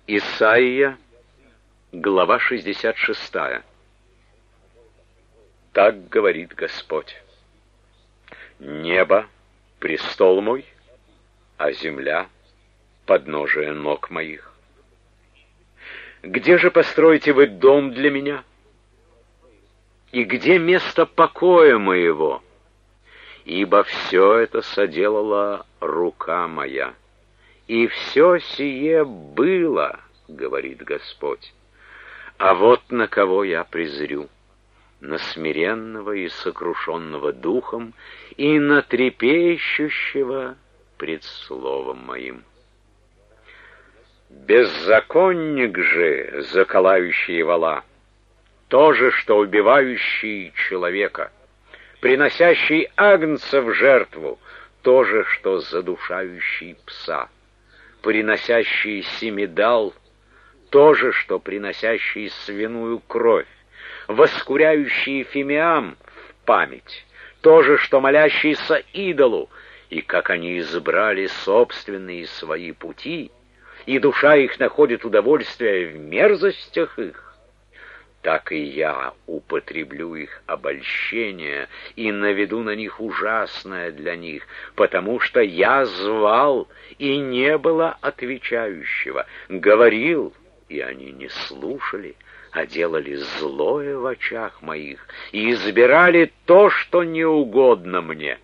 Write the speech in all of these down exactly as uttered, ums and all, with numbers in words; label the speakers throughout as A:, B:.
A: Исайя, глава шестьдесят шестая. Так говорит Господь: небо — престол мой, а земля — подножие ног моих. Где же построите вы дом для меня? И где место покоя моего? Ибо все это соделала рука моя, и все сие было, говорит Господь. А вот на кого я презрю: на смиренного и сокрушенного духом, и на трепещущего пред словом моим. Беззаконник же, заколающий вола, то же, что убивающий человека, приносящий агнца в жертву, то же, что задушающий пса, приносящий семидал, то же, что приносящий свиную кровь, воскуряющий фимиам в память, то же, что молящийся идолу, и как они избрали собственные свои пути, и душа их находит удовольствие в мерзостях их, так и я употреблю их обольщение и наведу на них ужасное для них, потому что я звал, и не было отвечающего, говорил, и они не слушали, а делали злое в очах моих и избирали то, что не угодно мне.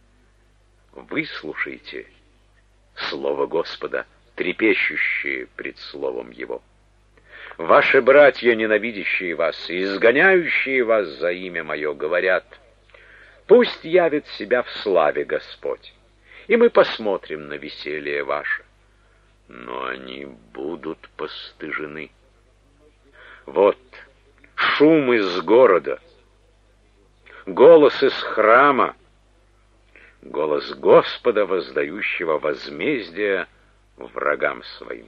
A: Выслушайте слово Господа, трепещущие пред словом Его. Ваши братья, ненавидящие вас и изгоняющие вас за имя Мое, говорят: пусть явит себя в славе Господь, и мы посмотрим на веселье ваше. Но они будут постыжены. Вот шум из города, голос из храма, голос Господа, воздающего возмездие врагам своим.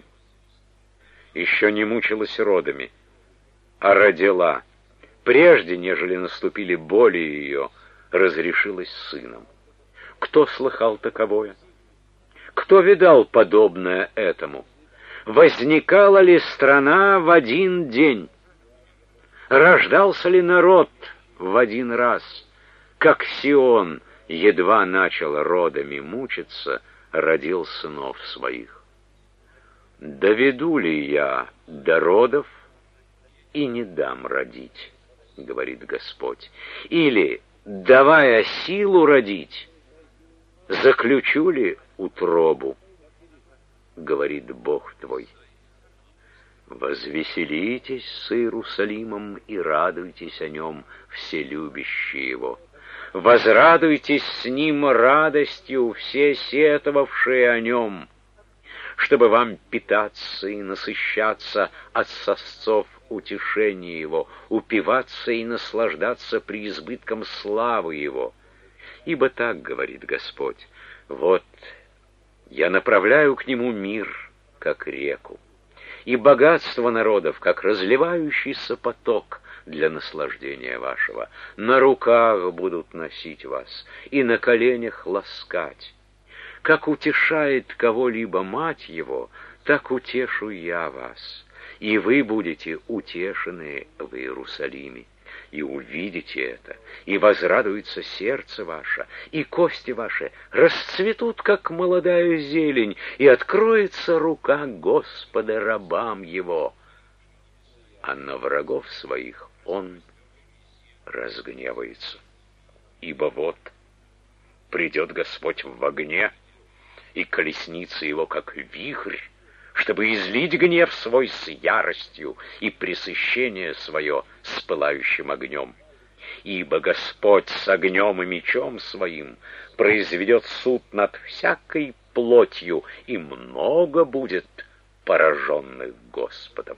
A: Еще не мучилась родами, а родила, прежде, нежели наступили боли ее, разрешилась сыном. Кто слыхал таковое? Кто видал подобное этому? Возникала ли страна в один день? Рождался ли народ в один раз? Как Сион едва начал родами мучиться, родил сынов своих. «Доведу ли я до родов и не дам родить, — говорит Господь, — или, давая силу родить, заключу ли утробу, — говорит Бог твой. Возвеселитесь с Иерусалимом и радуйтесь о нем, все любящие его. Возрадуйтесь с ним радостью, все сетовавшие о нем, чтобы вам питаться и насыщаться от сосцов утешения его, упиваться и наслаждаться преизбытком славы его. Ибо так говорит Господь: вот я направляю к нему мир, как реку, и богатство народов, как разливающийся поток для наслаждения вашего. На руках будут носить вас и на коленях ласкать. Как утешает кого-либо мать его, так утешу я вас, и вы будете утешены в Иерусалиме, и увидите это, и возрадуется сердце ваше, и кости ваши расцветут, как молодая зелень, и откроется рука Господа рабам его, а на врагов своих он разгневается. Ибо вот придет Господь в огне, и колесница его, как вихрь, чтобы излить гнев свой с яростью и пресыщение свое с пылающим огнем. Ибо Господь с огнем и мечом своим произведет суд над всякой плотью, и много будет пораженных Господом.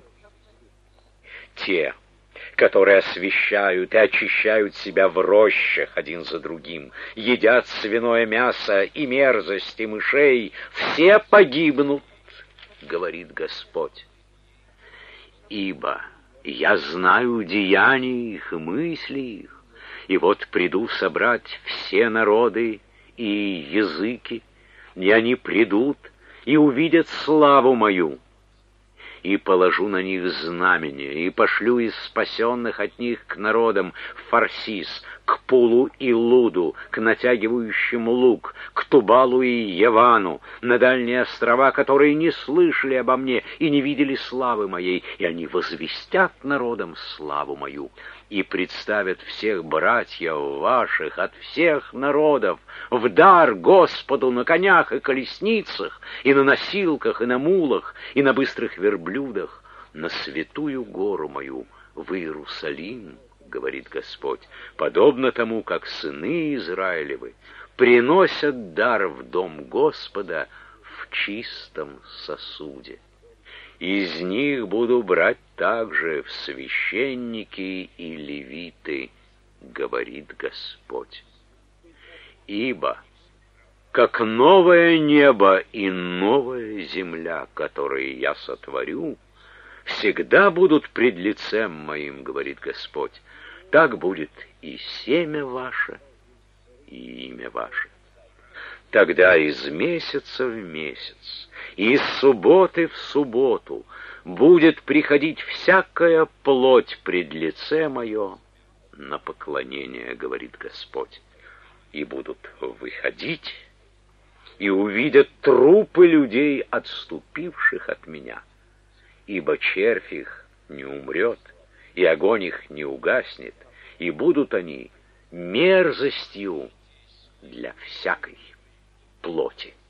A: Те, которые освящают и очищают себя в рощах один за другим, едят свиное мясо и мерзости мышей, все погибнут, говорит Господь. Ибо я знаю деяния их и мысли их, и вот приду собрать все народы и языки, и они придут и увидят славу мою, и положу на них знамение, и пошлю из спасенных от них к народам в Фарсис, к Пулу и Луду, к натягивающим лук, к Тубалу и Явану, на дальние острова, которые не слышали обо мне и не видели славы моей, и они возвестят народам славу мою, и представят всех братьев ваших от всех народов в дар Господу на конях и колесницах, и на носилках, и на мулах, и на быстрых верблюдах, на святую гору мою, в Иерусалим, говорит Господь, подобно тому, как сыны Израилевы приносят дар в дом Господа в чистом сосуде. Из них буду брать также в священники и левиты, говорит Господь. Ибо, как новое небо и новая земля, которые я сотворю, всегда будут пред лицем моим, говорит Господь, так будет и семя ваше, и имя ваше. Тогда из месяца в месяц, и из субботы в субботу будет приходить всякая плоть пред лице мое на поклонение, говорит Господь, и будут выходить, и увидят трупы людей, отступивших от меня, ибо червь их не умрет, и огонь их не угаснет, и будут они мерзостью для всякой плоти.